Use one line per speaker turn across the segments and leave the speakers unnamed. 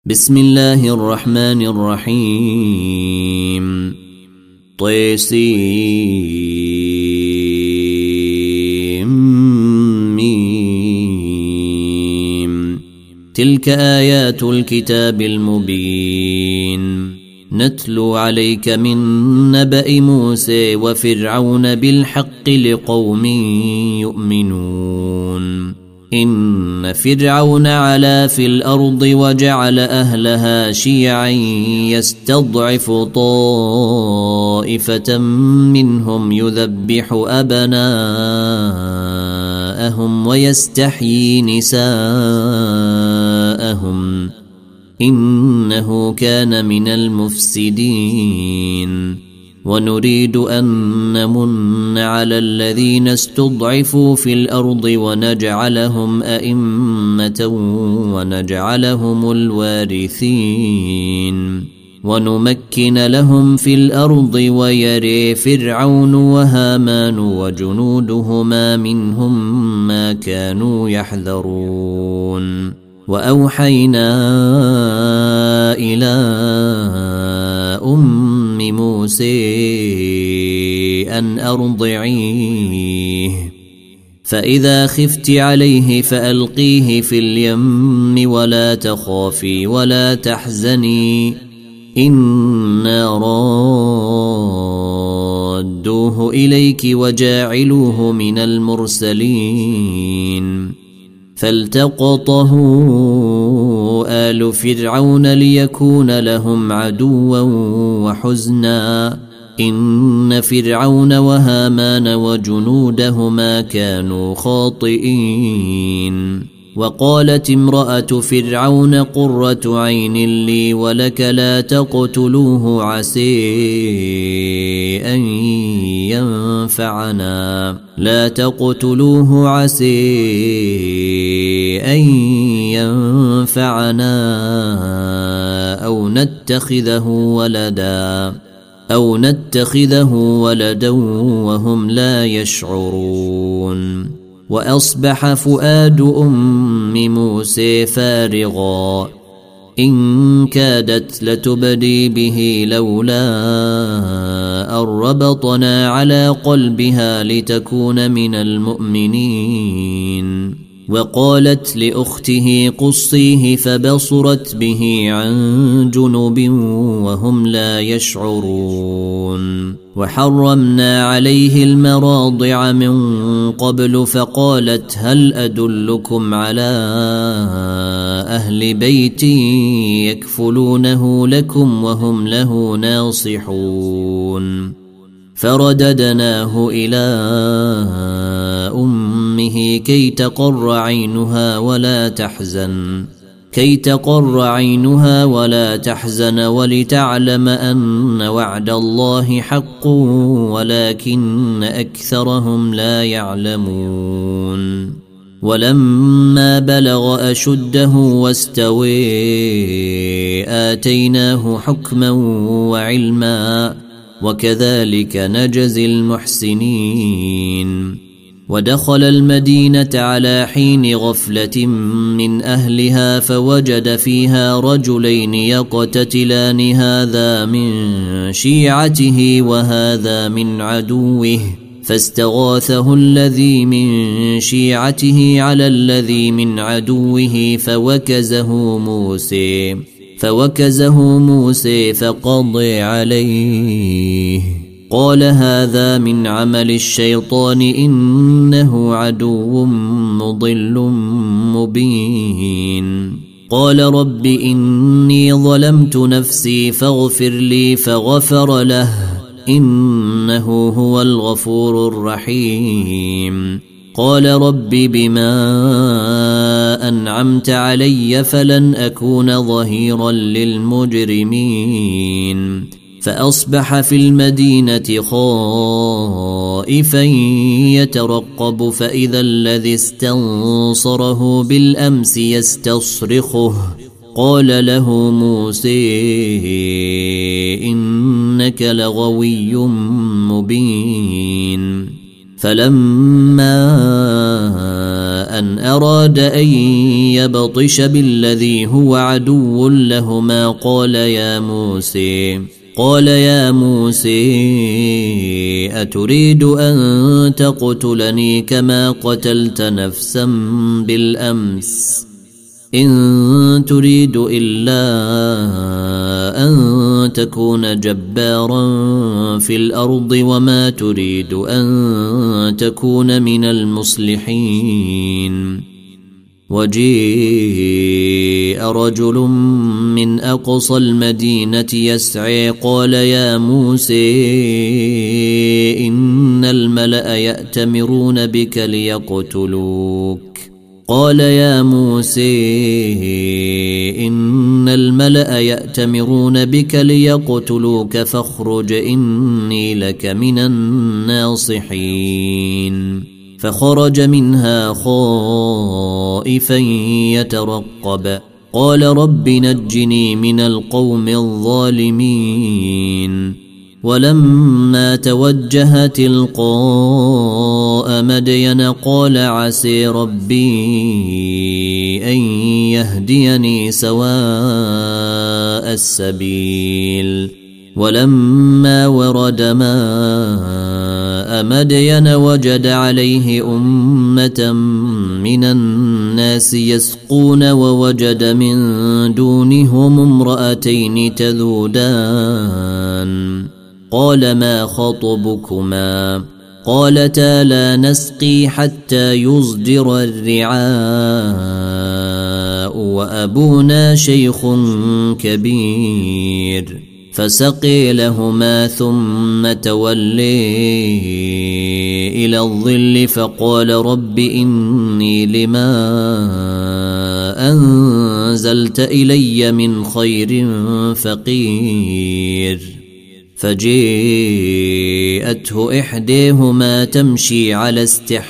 بسم الله الرحمن الرحيم طيسيم تلك آيات الكتاب المبين نتلو عليك من نبأ موسى وفرعون بالحق لقوم يؤمنون إن فرعون علا في الأرض وجعل أهلها شيعا يستضعف طائفة منهم يذبح أبناءهم ويستحيي نساءهم إنه كان من المفسدين ونريد أن نمن على الذين استضعفوا في الأرض ونجعلهم أئمة ونجعلهم الوارثين ونمكن لهم في الأرض ويري فرعون وهامان وجنودهما منهم ما كانوا يحذرون وأوحينا إلى موسى أن أرضعيه فإذا خفت عليه فألقيه في اليم ولا تخافي ولا تحزني إنا رادوه إليك وجاعلوه من المرسلين فالتقطه آل فرعون ليكون لهم عدوا وحزنا إن فرعون وهامان وجنودهما كانوا خاطئين وقالت امرأة فرعون قرة عين لي ولك لا تقتلوه عسى أن ينفعنا أو نتخذه ولدا وهم لا يشعرون وأصبح فؤاد أم موسى فارغا إن كادت لتبدي به لولا أن ربطنا على قلبها لتكون من المؤمنين وقالت لأخته قصيه فبصرت به عن جنب وهم لا يشعرون وحرمنا عليه المراضع من قبل فقالت هل أدلكم على أهل بيت يكفلونه لكم وهم له ناصحون فرددناه إلى أمه كي تقر عينها ولا تحزن ولتعلم أن وعد الله حق ولكن أكثرهم لا يعلمون ولما بلغ أشده واستوى آتيناه حكما وعلما وكذلك نجزي المحسنين ودخل المدينة على حين غفلة من أهلها فوجد فيها رجلين يقتتلان هذا من شيعته وهذا من عدوه فاستغاثه الذي من شيعته على الذي من عدوه فوكزه موسى فقضى عليه قال هذا من عمل الشيطان إنه عدو مضل مبين قال رب إني ظلمت نفسي فاغفر لي فغفر له إنه هو الغفور الرحيم قال رب بما أنعمت علي فلن أكون ظهيرا للمجرمين فأصبح في المدينة خائفا يترقب فإذا الذي استنصره بالأمس يستصرخه قال له موسى إنك لغوي مبين فلما أن أراد أن يبطش بالذي هو عدو لهما قال يا موسى أتريد أن تقتلني كما قتلت نفسا بالأمس إن تريد إلا أن تكون جبارا في الأرض وما تريد أن تكون من المصلحين. وجيء رجل من أقصى المدينة يسعى قال يا موسى إن الملأ يأتمرون بك ليقتلوك فاخرج إني لك من الناصحين. فخرج منها خائفا يترقب قال رب نجني من القوم الظالمين. ولما توجه تلقاء مدين قال عسى ربي أن يهديني سواء السبيل. ولما ورد ماء مدين وجد عليه أمة من الناس يسقون ووجد من دونهم امرأتين تذودان قال ما خطبكما قالتا لا نسقي حتى يصدر الرعاء وأبونا شيخ كبير. فسقي لهما ثم تولي إلى الظل فقال رب إني لما أنزلت إلي من خير فقير. فجاءته إحداهما تمشي على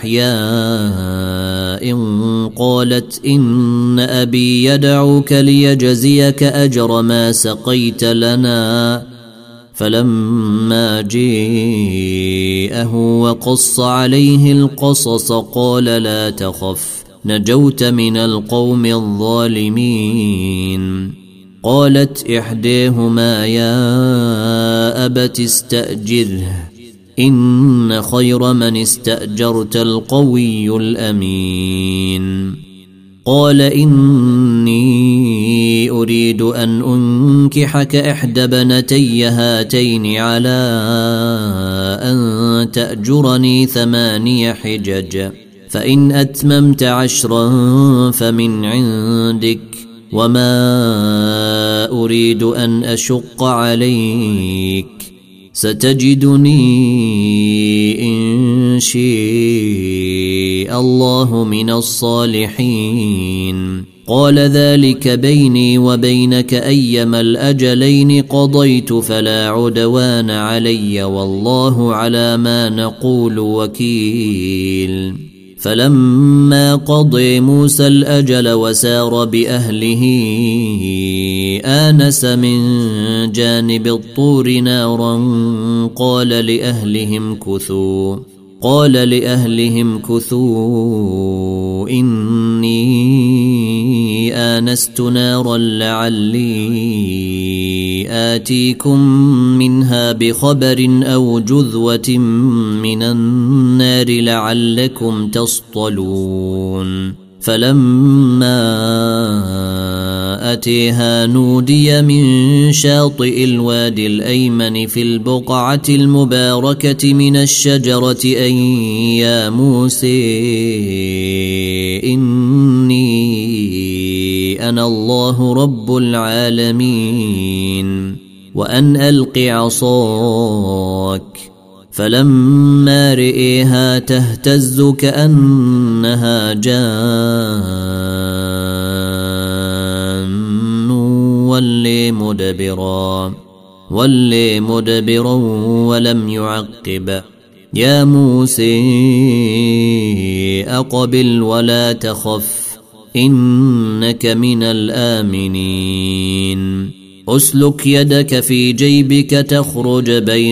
استحياء قالت إن أبي يدعوك ليجزيك أجر ما سقيت لنا. فلما جاءه وقص عليه القصص قال لا تخف نجوت من القوم الظالمين. قالت إحداهما يا أبت استأجره إن خير من استأجرت القوي الأمين. قال إني أريد أن أنكحك إحدى بنتي هاتين على أن تأجرني 8 حجج فإن أتممت 10 فمن عندك وما أريد أن أشق عليك ستجدني إن شاء الله من الصالحين. قال ذلك بيني وبينك أيما الأجلين قضيت فلا عدوان علي والله على ما نقول وكيل. فلما قضى موسى الأجل وسار بأهله آنس من جانب الطور نارا قال لأهلهم كثوا إني آنست نارا لعلي آتيكم منها بخبر أو جذوة من النار لعلكم تصطلون. فلما أتيها نودي من شاطئ الوادي الأيمن في البقعة المباركة من الشجرة أن يا موسى إني أنا الله رب العالمين وأن ألق عصاك. فلما رئيها تهتز كأنها جان ولي مدبرا ولم يعقب. يا موسى أقبل ولا تخف إنك من الآمنين. أسلك يدك في جيبك تخرج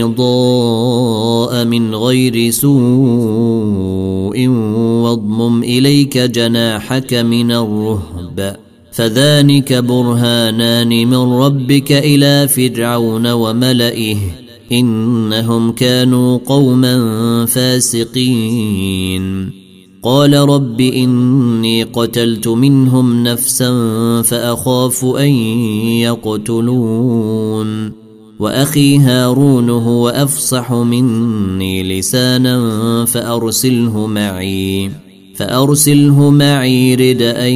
بيضاء من غير سوء واضمم إليك جناحك من الرهب فذلك برهانان من ربك إلى فرعون وملئه إنهم كانوا قوما فاسقين قال رب إني قتلت منهم نفسا فأخاف أن يقتلون وأخي هارون هو أفصح مني لسانا فأرسله معي رد أن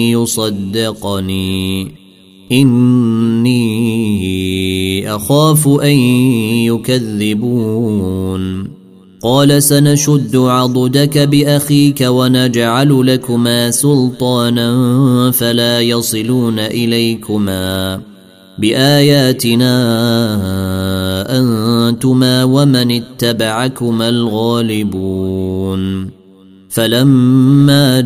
يصدقني إني أخاف أن يكذبون قال سنشد عضدك بأخيك ونجعل لكما سلطانا فلا يصلون إليكما بآياتنا أنتما ومن اتبعكما الغالبون فلما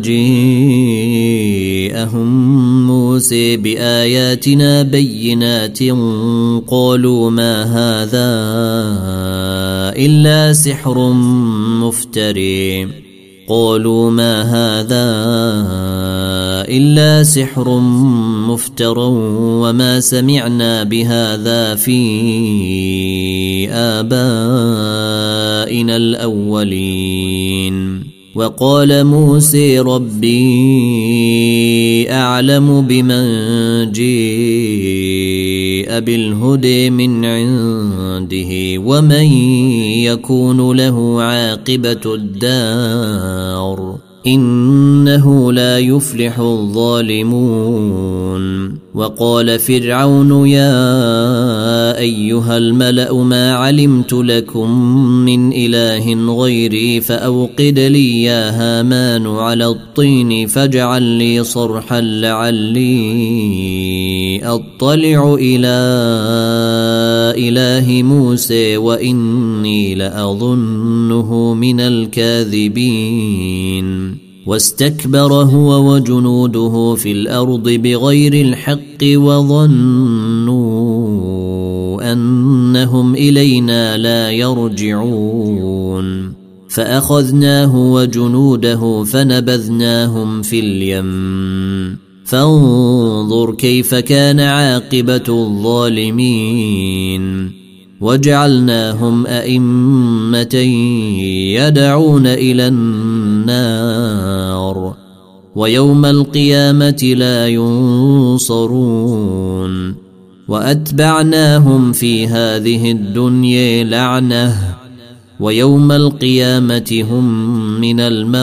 جاءهم موسى بآياتنا بينات قالوا ما هذا إلا سحر مفترى وما سمعنا بهذا في آبائنا الأولين وقال موسى ربي أعلم بمن جاء بالهدى من عنده ومن يكون له عاقبة الدار إنه لا يفلح الظالمون وقال فرعون يا أيها الملأ ما علمت لكم من إله غيري فأوقد لي يا هامان على الطين فاجعل لي صرحا لعلي أطلع إلى إله موسى وإني لأظنه من الكاذبين واستكبر هو وجنوده في الأرض بغير الحق وظنوا أنهم إلينا لا يرجعون فأخذناه وجنوده فنبذناهم في اليم فانظر كيف كان عاقبة الظالمين وجعلناهم أئمة يدعون إلى النار ويوم القيامة لا ينصرون وأتبعناهم في هذه الدنيا لعنة ويوم القيامة هم من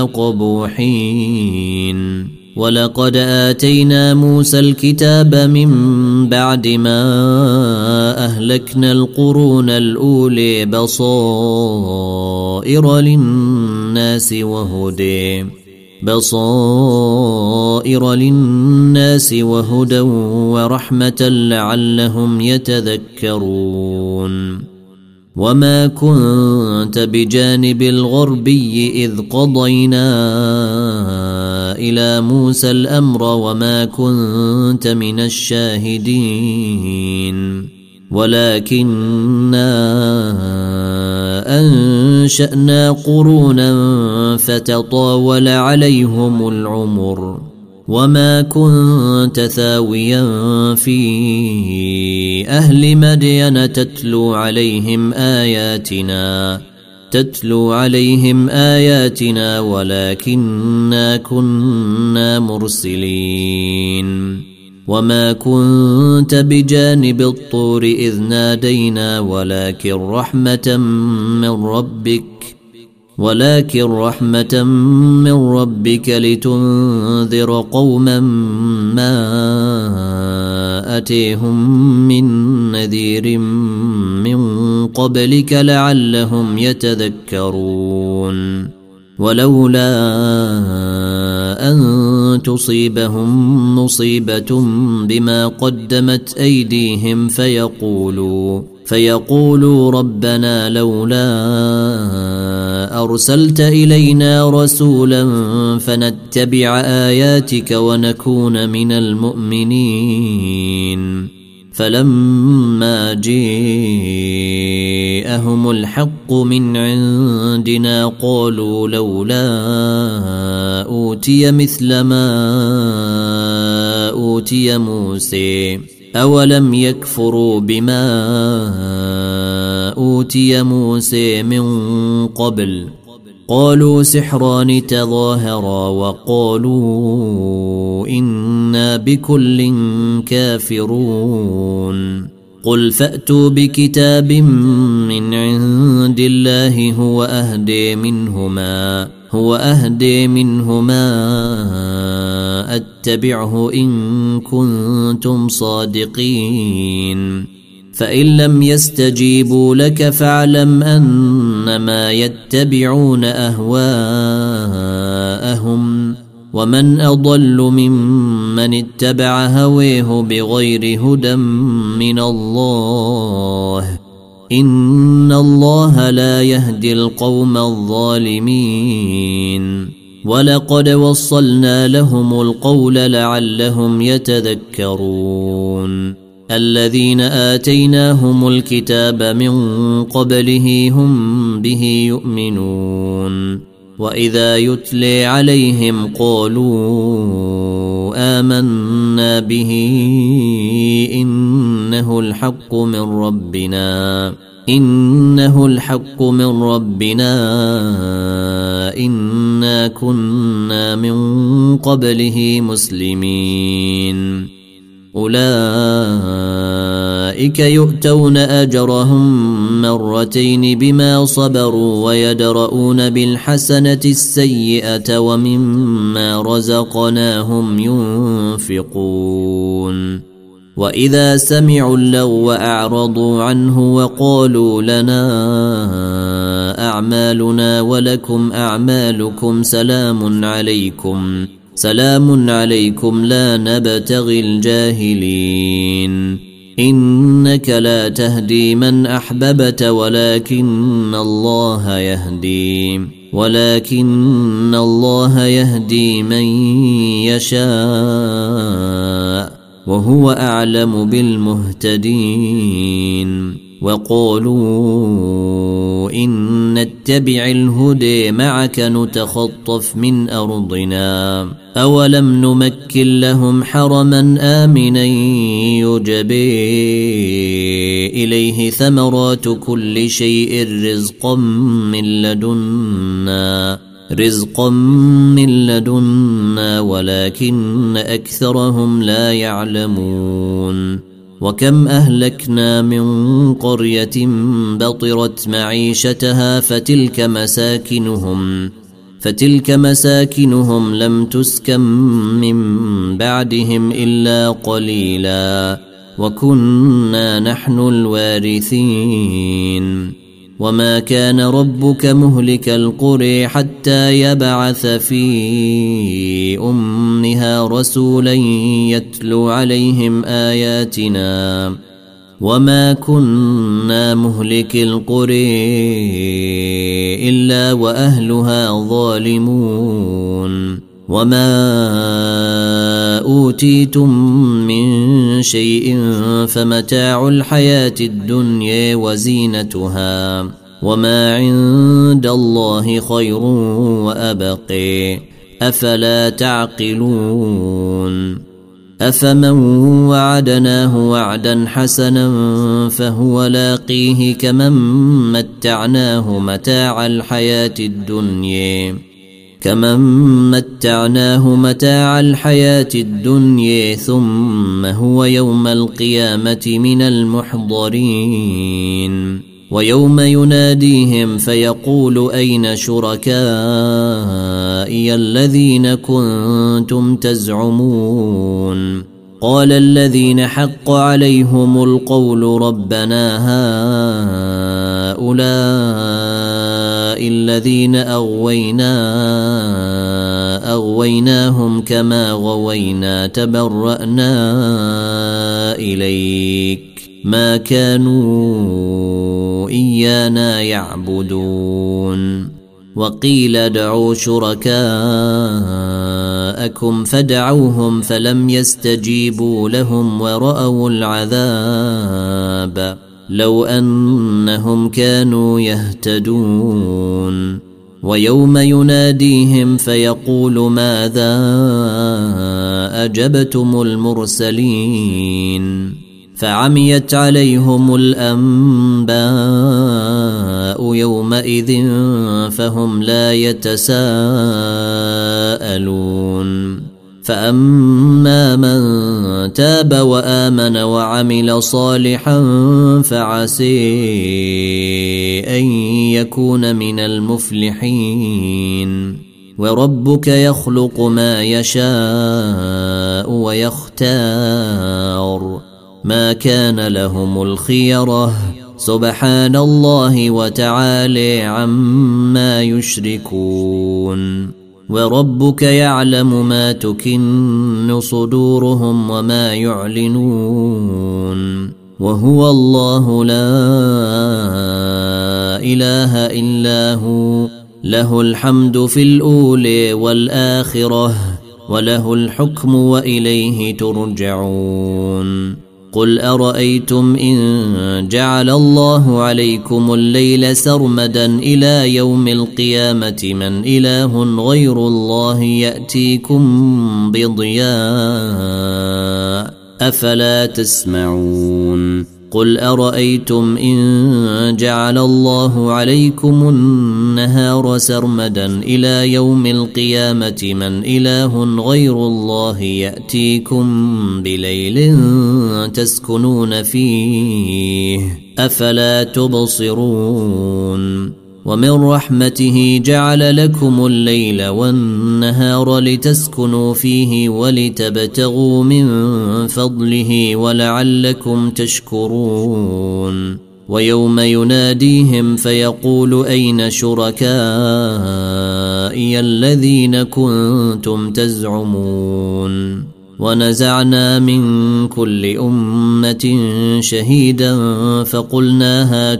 المقبوحين ولقد آتينا موسى الكتاب من بعد ما أهلكنا القرون الأولى بصائر للناس وهدى ورحمة لعلهم يتذكرون وما كنت بجانب الغربي إذ قضينا إلى موسى الأمر وما كنت من الشاهدين ولكننا أنشأنا قرونا فتطاول عليهم العمر وما كنت ثاويا في أهل مدين تتلو عليهم آياتنا ولكننا كنا مرسلين وما كنت بجانب الطور إذ نادينا ولكن رحمة من ربك لتنذر قوما ما أتيهم من نذير من قبلك لعلهم يتذكرون ولولا أن تصيبهم مصيبة بما قدمت أيديهم فيقولوا ربنا لولا أرسلت إلينا رسولا فنتبع آياتك ونكون من المؤمنين فلما جاءهم الحق من عندنا قالوا لولا أوتي مثل ما أوتي موسى أولم يكفروا بما أوتي موسى من قبل قالوا سحران تظاهرا وقالوا إنا بكل كافرون قل فأتوا بكتاب من عند الله هو أهدي منهما أتبعه إن كنتم صادقين فإن لم يستجيبوا لك فاعلم أنما يتبعون أهواءهم ومن أضل ممن اتبع هويه بغير هدى من الله إن الله لا يهدي القوم الظالمين ولقد وصلنا لهم القول لعلهم يتذكرون الذين آتيناهم الكتاب من قبله هم به يؤمنون وإذا يتلي عليهم قالوا آمنا به إنه الحق من ربنا إنا كنا من قبله مسلمين أولئك يؤتون أجرهم مرتين بما صبروا ويدرؤون بالحسنة السيئة ومما رزقناهم ينفقون وإذا سمعوا اللغو أعرضوا عنه وقالوا لنا أعمالنا ولكم أعمالكم سلام عليكم لا نبتغي الجاهلين إنك لا تهدي من أحببت ولكن الله يهدي من يشاء وهو أعلم بالمهتدين وقالوا إن نتبع الهدى معك نتخطف من أرضنا أولم نمكن لهم حرما آمنا يجبى إليه ثمرات كل شيء رزقا من لدنا ولكن أكثرهم لا يعلمون وكم أهلكنا من قرية بطرت معيشتها فتلك مساكنهم لم تسكن من بعدهم إلا قليلا وكنا نحن الوارثين وما كان ربك مهلك القرى حتى يبعث في أمها رسولا يتلو عليهم آياتنا وما كنا مهلك القرى إلا وأهلها ظالمون وما أوتيتم من شيء فمتاع الحياة الدنيا وزينتها وما عند الله خير وأبقى أفلا تعقلون أفمن وعدناه وعدا حسنا فهو لاقيه كمن متعناه متاع الحياة الدنيا ثم هو يوم القيامة من المحضرين ويوم يناديهم فيقول أين شركائي الذين كنتم تزعمون قال الذين حق عليهم القول ربنا هؤلاء الذين أغويناهم كما غوينا تبرأنا إليك ما كانوا إيانا يعبدون وقيل ادعوا شركاءكم وراءكم فدعوهم فلم يستجيبوا لهم ورأوا العذاب لو أنهم كانوا يهتدون ويوم يناديهم فيقول ماذا أجبتم المرسلين فعميت عليهم الأنباء يومئذ فهم لا يتساءلون فأما من تاب وآمن وعمل صالحا فعسى أن يكون من المفلحين وربك يخلق ما يشاء ويختار ما كان لهم الخيرة سبحان الله وتعالى عما يشركون وربك يعلم ما تكن صدورهم وما يعلنون وهو الله لا إله إلا هو له الحمد في الأولى والآخرة وله الحكم وإليه ترجعون قل أرأيتم إن جعل الله عليكم الليل سرمدا إلى يوم القيامة من إله غير الله يأتيكم بضياء أفلا تسمعون قل أرأيتم إن جعل الله عليكم النهار سرمدا إلى يوم القيامة من إله غير الله يأتيكم بليل تسكنون فيه أفلا تبصرون ومن رحمته جعل لكم الليل والنهار لتسكنوا فيه ولتبتغوا من فضله ولعلكم تشكرون ويوم يناديهم فيقول أين شركائي الذين كنتم تزعمون ونزعنا من كل أمة شهيدا فقلنا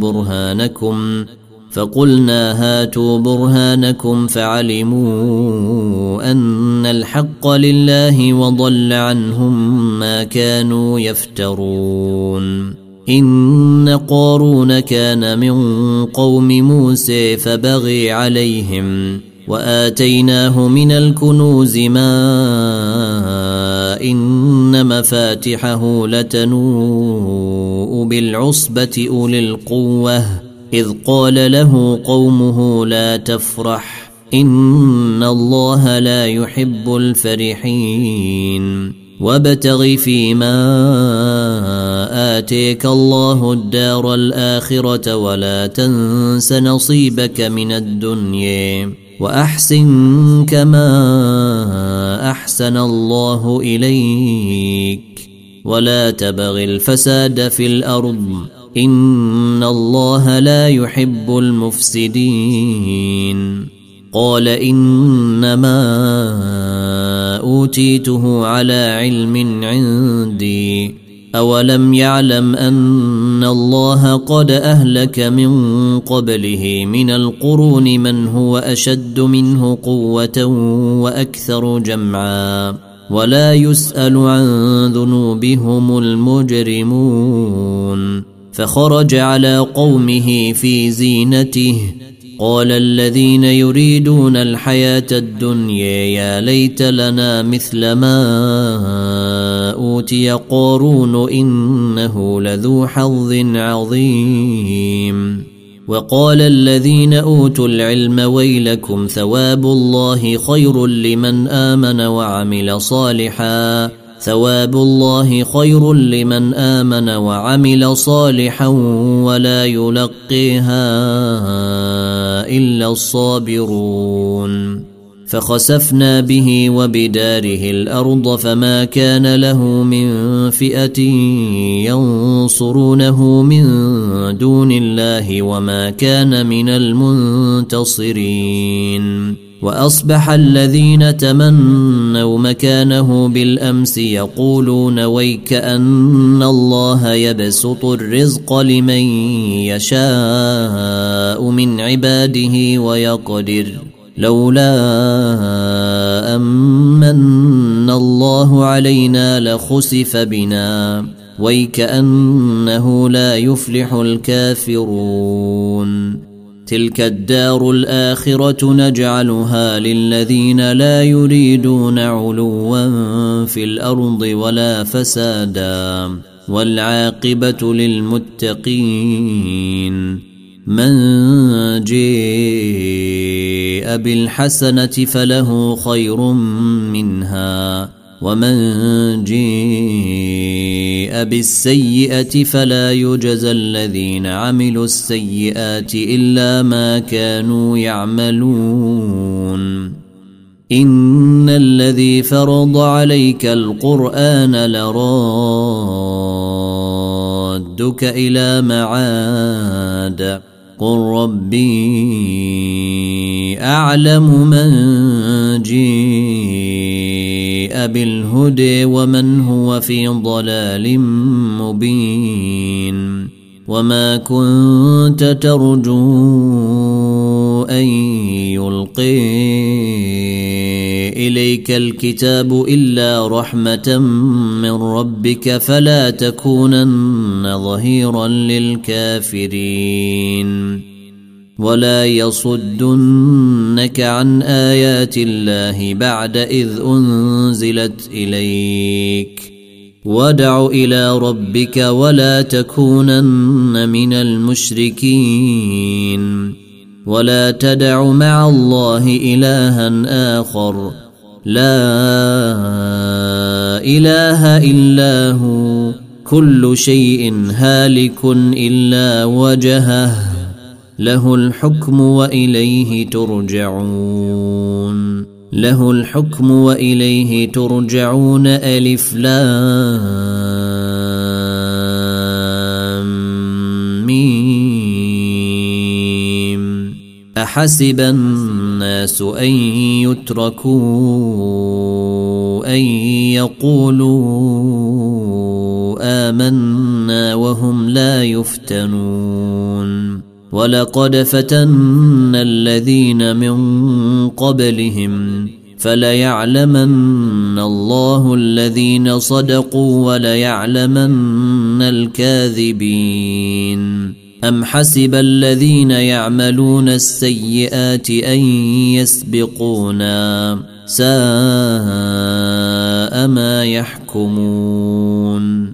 هاتوا برهانكم فعلموا أن الحق لله وضل عنهم ما كانوا يفترون إن قارون كان من قوم موسى فبغي عليهم وآتيناه من الكنوز ما إن مفاتحه لتنوء بالعصبة أولي القوة إذ قال له قومه لا تفرح إن الله لا يحب الفرحين وابتغ فيما آتيك الله الدار الآخرة ولا تنس نصيبك من الدنيا وأحسن كما أحسن الله إليك ولا تبغ الفساد في الأرض إن الله لا يحب المفسدين قال إنما أوتيته على علم عندي أولم يعلم أن الله قد أهلك من قبله من القرون من هو أشد منه قوة وأكثر جمعا ولا يسأل عن ذنوبهم المجرمون فخرج على قومه في زينته قال الذين يريدون الحياة الدنيا يا ليت لنا مثل ما أوتي قارون إنه لذو حظ عظيم وقال الذين أوتوا العلم ويلكم ثواب الله خير لمن آمن وعمل صالحا ولا يلقيها إلا الصابرون فخسفنا به وبداره الأرض فما كان له من فئة ينصرونه من دون الله وما كان من المنتصرين وأصبح الذين تمنوا مكانه بالأمس يقولون ويك أن الله يبسط الرزق لمن يشاء من عباده ويقدر لولا أمن الله علينا لخسف بنا ويكأنه لا يفلح الكافرون تلك الدار الآخرة نجعلها للذين لا يريدون علوا في الأرض ولا فسادا والعاقبة للمتقين من جاء بالحسنة فله خير منها ومن جاء بالسيئة فلا يجزى الذين عملوا السيئات إلا ما كانوا يعملون إن الذي فرض عليك القرآن لرادك إلى معاد قل ربي أعلم من جاء بالهدى ومن هو في ضلال مبين وما كنت ترجو أن يلقي إليك الكتاب إلا رحمة من ربك فلا تكونن ظهيرا للكافرين ولا يصدنك عن آيات الله بعد إذ أنزلت إليك وادع إلى ربك ولا تكونن من المشركين ولا تدع مع الله إلها آخر لا إله إلا هو كل شيء هالك إلا وجهه له الحكم وإليه ترجعون له الحكم وإليه ترجعون ألف لام ميم أحسب الناس أن يتركوا أن يقولوا آمنا وهم لا يفتنون ولقد فتنا الذين من قبلهم فليعلمن الله الذين صدقوا وليعلمن الكاذبين أم حسب الذين يعملون السيئات أن يسبقونا ساء ما يحكمون